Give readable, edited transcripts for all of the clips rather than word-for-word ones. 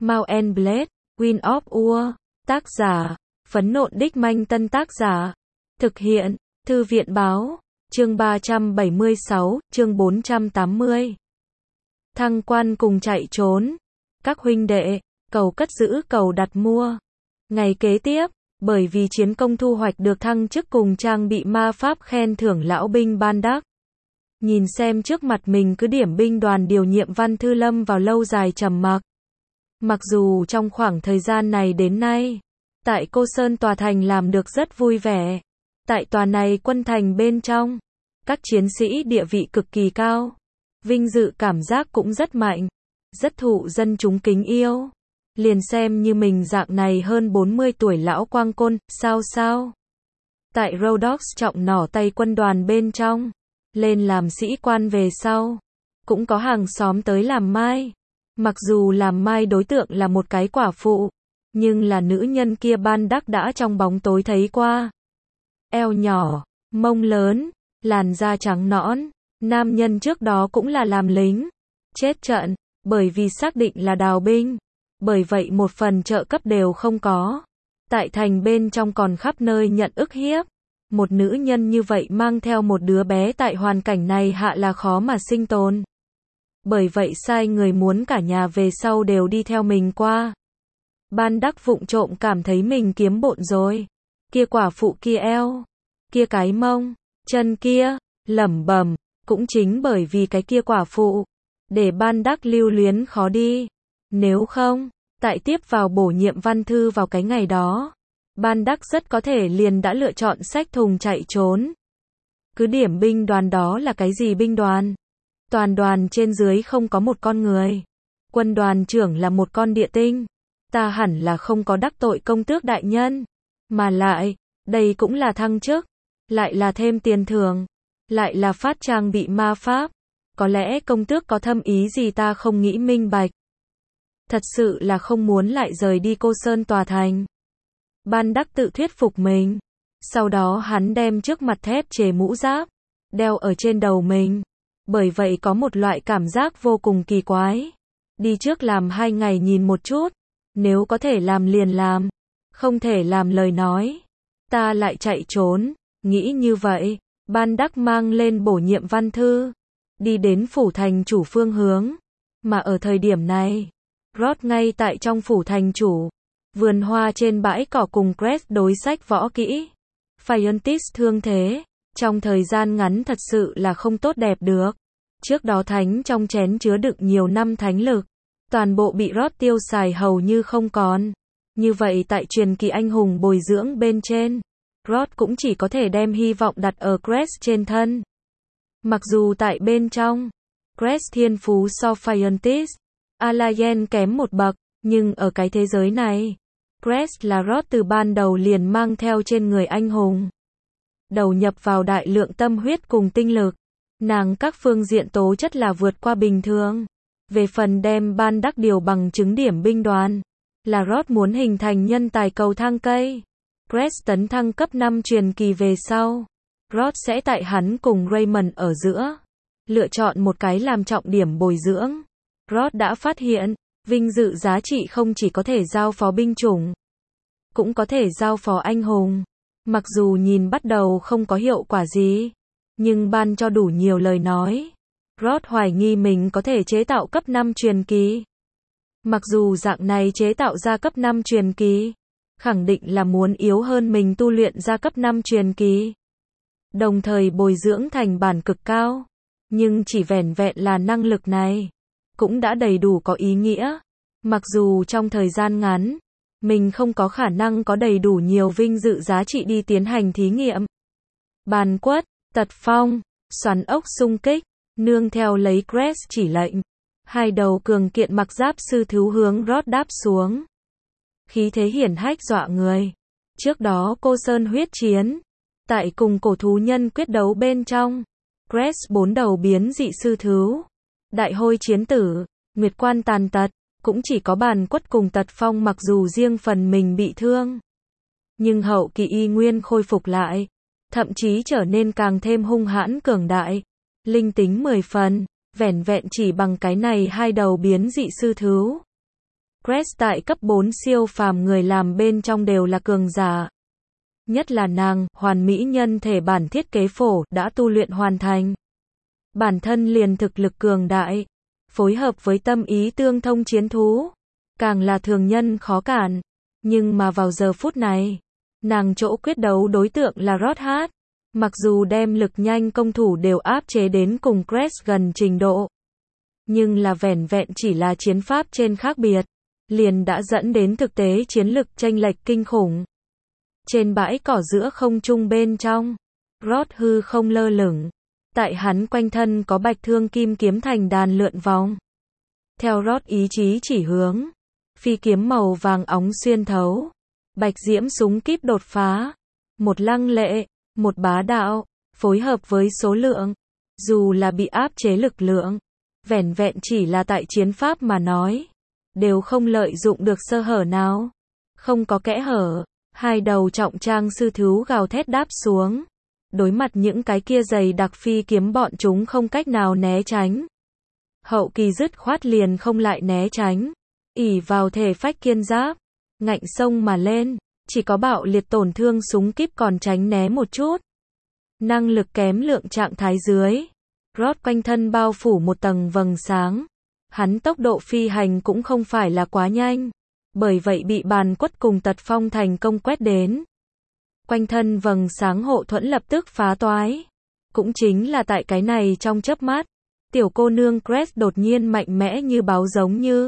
Mount and Blade, Wind of War. Tác giả, Phấn Nộn Đích Manh. Tân tác giả, thực hiện, Thư viện Báo. Chương 376, chương 480. Thăng quan cùng chạy trốn. Các huynh đệ, cầu cất giữ cầu đặt mua. Ngày kế tiếp, bởi vì chiến công thu hoạch được thăng chức cùng trang bị ma pháp khen thưởng lão binh ban đắc. Nhìn xem trước mặt mình cứ điểm binh đoàn điều nhiệm Văn Thư lâm vào lâu dài trầm mặc. Mặc dù trong khoảng thời gian này đến nay, tại Cô Sơn tòa thành làm được rất vui vẻ. Tại tòa này quân thành bên trong, các chiến sĩ địa vị cực kỳ cao. Vinh dự cảm giác cũng rất mạnh, rất thụ dân chúng kính yêu. Liền xem như mình dạng này hơn 40 tuổi lão quang côn, sao. Tại Rhodox trọng nỏ tay quân đoàn bên trong, lên làm sĩ quan về sau, cũng có hàng xóm tới làm mai. Mặc dù làm mai đối tượng là một cái quả phụ, nhưng là nữ nhân kia ban đắc đã trong bóng tối thấy qua. Eo nhỏ, mông lớn, làn da trắng nõn, nam nhân trước đó cũng là làm lính, chết trận, bởi vì xác định là đào binh, bởi vậy một phần trợ cấp đều không có. Tại thành bên trong còn khắp nơi nhận ức hiếp. Một nữ nhân như vậy mang theo một đứa bé tại hoàn cảnh này hạ là khó mà sinh tồn. Bởi vậy sai người muốn cả nhà về sau đều đi theo mình qua. Ban đắc vụng trộm cảm thấy mình kiếm bộn rồi. Kia quả phụ kia eo, kia cái mông, chân kia, lẩm bẩm, cũng chính bởi vì cái kia quả phụ, để ban đắc lưu luyến khó đi. Nếu không, tại tiếp vào bổ nhiệm Văn Thư vào cái ngày đó, ban đắc rất có thể liền đã lựa chọn xách thùng chạy trốn. Cứ điểm binh đoàn đó là cái gì binh đoàn? Toàn đoàn trên dưới không có một con người. Quân đoàn trưởng là một con địa tinh. Ta hẳn là không có đắc tội công tước đại nhân. Mà lại, đây cũng là thăng chức. Lại là thêm tiền thưởng. Lại là phát trang bị ma pháp. Có lẽ công tước có thâm ý gì ta không nghĩ minh bạch. Thật sự là không muốn lại rời đi Cô Sơn tòa thành. Ban đắc tự thuyết phục mình. Sau đó hắn đem trước mặt thép chề mũ giáp, đeo ở trên đầu mình. Bởi vậy có một loại cảm giác vô cùng kỳ quái. Đi trước làm 2 ngày nhìn một chút. Nếu có thể làm liền làm. Không thể làm lời nói. Ta lại chạy trốn. Nghĩ như vậy, ban đắc mang lên bổ nhiệm Văn Thư. Đi đến phủ thành chủ phương hướng. Mà ở thời điểm này, Rod ngay tại trong phủ thành chủ. Vườn hoa trên bãi cỏ cùng Crest đối sách võ kỹ. Phiontis thương thế, trong thời gian ngắn thật sự là không tốt đẹp được. Trước đó thánh trong chén chứa đựng nhiều năm thánh lực, toàn bộ bị Rod tiêu xài hầu như không còn. Như vậy tại truyền kỳ anh hùng bồi dưỡng bên trên, Rod cũng chỉ có thể đem hy vọng đặt ở Crest trên thân. Mặc dù tại bên trong, Crest thiên phú so Phiontis, Alayen kém một bậc, nhưng ở cái thế giới này, Crest là Rod từ ban đầu liền mang theo trên người anh hùng. Đầu nhập vào đại lượng tâm huyết cùng tinh lực. Nàng các phương diện tố chất là vượt qua bình thường. Về phần đem ban đắc điều bằng chứng điểm binh đoàn, là Rod muốn hình thành nhân tài cầu thang cây. Crest tấn thăng cấp 5 truyền kỳ về sau. Rod sẽ tại hắn cùng Raymond ở giữa. Lựa chọn một cái làm trọng điểm bồi dưỡng. Rod đã phát hiện, vinh dự giá trị không chỉ có thể giao phó binh chủng, cũng có thể giao phó anh hùng. Mặc dù nhìn bắt đầu không có hiệu quả gì, nhưng ban cho đủ nhiều lời nói. Rod hoài nghi mình có thể chế tạo cấp 5 truyền kỳ. Mặc dù dạng này chế tạo ra cấp 5 truyền kỳ, khẳng định là muốn yếu hơn mình tu luyện ra cấp 5 truyền kỳ. Đồng thời bồi dưỡng thành bản cực cao. Nhưng chỉ vẻn vẹn là năng lực này, cũng đã đầy đủ có ý nghĩa. Mặc dù trong thời gian ngắn, mình không có khả năng có đầy đủ nhiều vinh dự giá trị đi tiến hành thí nghiệm. Bàn quất, tật phong, xoắn ốc xung kích, nương theo lấy Crest chỉ lệnh. 2 đầu cường kiện mặc giáp sư thú hướng Rod đáp xuống. Khí thế hiển hách dọa người. Trước đó Cô Sơn huyết chiến. Tại cùng cổ thú nhân quyết đấu bên trong. Crest 4 đầu biến dị sư thú. Đại hôi chiến tử, nguyệt quan tàn tật. Cũng chỉ có bàn quất cùng tật phong mặc dù riêng phần mình bị thương. Nhưng hậu kỳ y nguyên khôi phục lại. Thậm chí trở nên càng thêm hung hãn cường đại. Linh tính 10 phần, vẻn vẹn chỉ bằng cái này 2 đầu biến dị sư thú. Grace tại cấp 4 siêu phàm người làm bên trong đều là cường giả. Nhất là nàng, hoàn mỹ nhân thể bản thiết kế phổ, đã tu luyện hoàn thành. Bản thân liền thực lực cường đại, phối hợp với tâm ý tương thông chiến thú, càng là thường nhân khó cản. Nhưng mà vào giờ phút này, nàng chỗ quyết đấu đối tượng là Rothat. Mặc dù đem lực nhanh công thủ đều áp chế đến cùng Grace gần trình độ, nhưng là vẻn vẹn chỉ là chiến pháp trên khác biệt, liền đã dẫn đến thực tế chiến lực chênh lệch kinh khủng. Trên bãi cỏ giữa không trung bên trong, Rod hư không lơ lửng, tại hắn quanh thân có bạch thương kim kiếm thành đàn lượn vòng. Theo Rod ý chí chỉ hướng, phi kiếm màu vàng óng xuyên thấu, bạch diễm súng kíp đột phá, một lăng lệ, một bá đạo, phối hợp với số lượng, dù là bị áp chế lực lượng, vẻn vẹn chỉ là tại chiến pháp mà nói, đều không lợi dụng được sơ hở nào, không có kẽ hở. Hai đầu trọng trang sư thú gào thét đáp xuống, đối mặt những cái kia dày đặc phi kiếm bọn chúng không cách nào né tránh. Hậu kỳ dứt khoát liền không lại né tránh, ỷ vào thể phách kiên giáp, ngạnh sông mà lên, chỉ có bạo liệt tổn thương súng kíp còn tránh né một chút. Năng lực kém lượng trạng thái dưới, Rod quanh thân bao phủ một tầng vầng sáng, hắn tốc độ phi hành cũng không phải là quá nhanh. Bởi vậy bị bàn quất cùng tật phong thành công quét đến. Quanh thân vầng sáng hộ thuẫn lập tức phá toái. Cũng chính là tại cái này trong chớp mắt, tiểu cô nương Grace đột nhiên mạnh mẽ như báo giống như.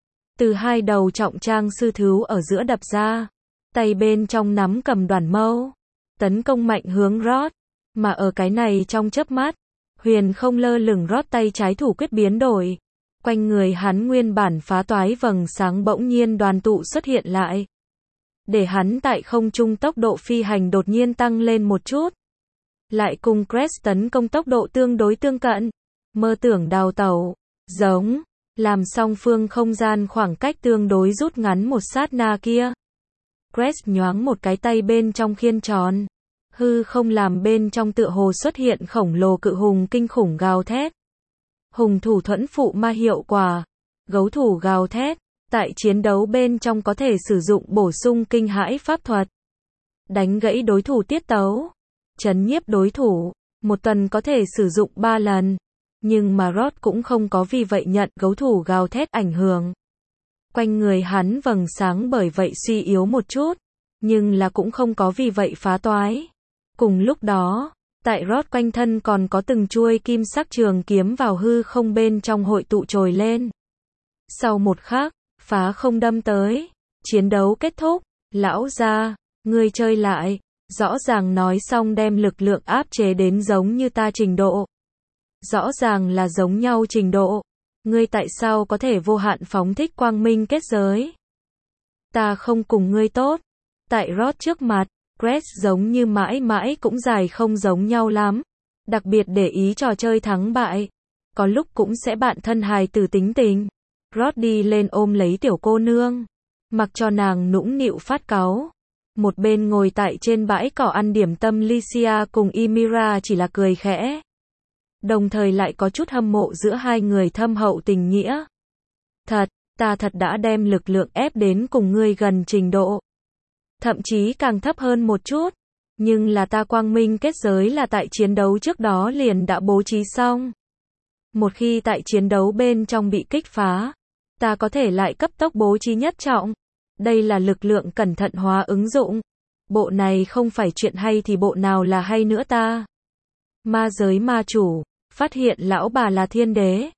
Từ hai đầu trọng trang sư thú ở giữa đập ra, tay bên trong nắm cầm đoàn mâu, tấn công mạnh hướng Rod. Mà ở cái này trong chớp mắt, huyền không lơ lửng Rod tay trái thủ quyết biến đổi. Quanh người hắn nguyên bản phá toái vầng sáng bỗng nhiên đoàn tụ xuất hiện lại. Để hắn tại không trung tốc độ phi hành đột nhiên tăng lên một chút. Lại cùng Grace tấn công tốc độ tương đối tương cận. Mơ tưởng đào tẩu, giống, làm song phương không gian khoảng cách tương đối rút ngắn một sát na kia. Grace nhoáng một cái tay bên trong khiên tròn. Hư không làm bên trong tựa hồ xuất hiện khổng lồ cự hùng kinh khủng gào thét. Hùng thủ thuẫn phụ ma hiệu quả, gấu thủ gào thét, tại chiến đấu bên trong có thể sử dụng bổ sung kinh hãi pháp thuật, đánh gãy đối thủ tiết tấu, chấn nhiếp đối thủ, một tuần có thể sử dụng 3 lần, nhưng mà Rod cũng không có vì vậy nhận gấu thủ gào thét ảnh hưởng. Quanh người hắn vầng sáng bởi vậy suy yếu một chút, nhưng là cũng không có vì vậy phá toái. Cùng lúc đó, tại Rod quanh thân còn có từng chuôi kim sắc trường kiếm vào hư không bên trong hội tụ trồi lên. Sau một khắc, phá không đâm tới, chiến đấu kết thúc, lão gia, ngươi chơi lại, rõ ràng nói xong đem lực lượng áp chế đến giống như ta trình độ. Rõ ràng là giống nhau trình độ, ngươi tại sao có thể vô hạn phóng thích quang minh kết giới? Ta không cùng ngươi tốt. Tại Rod trước mặt, Grace giống như mãi mãi cũng dài không giống nhau lắm. Đặc biệt để ý trò chơi thắng bại. Có lúc cũng sẽ bạn thân hài tử tính tình. Rod đi lên ôm lấy tiểu cô nương. Mặc cho nàng nũng nịu phát cáu. Một bên ngồi tại trên bãi cỏ ăn điểm tâm Lycia cùng Ymira chỉ là cười khẽ. Đồng thời lại có chút hâm mộ giữa hai người thâm hậu tình nghĩa. Ta thật đã đem lực lượng ép đến cùng ngươi gần trình độ. Thậm chí càng thấp hơn một chút. Nhưng là ta quang minh kết giới là tại chiến đấu trước đó liền đã bố trí xong. Một khi tại chiến đấu bên trong bị kích phá, ta có thể lại cấp tốc bố trí nhất trọng. Đây là lực lượng cẩn thận hóa ứng dụng. Bộ này không phải chuyện hay thì bộ nào là hay nữa ta. Ma giới ma chủ, phát hiện lão bà là thiên đế.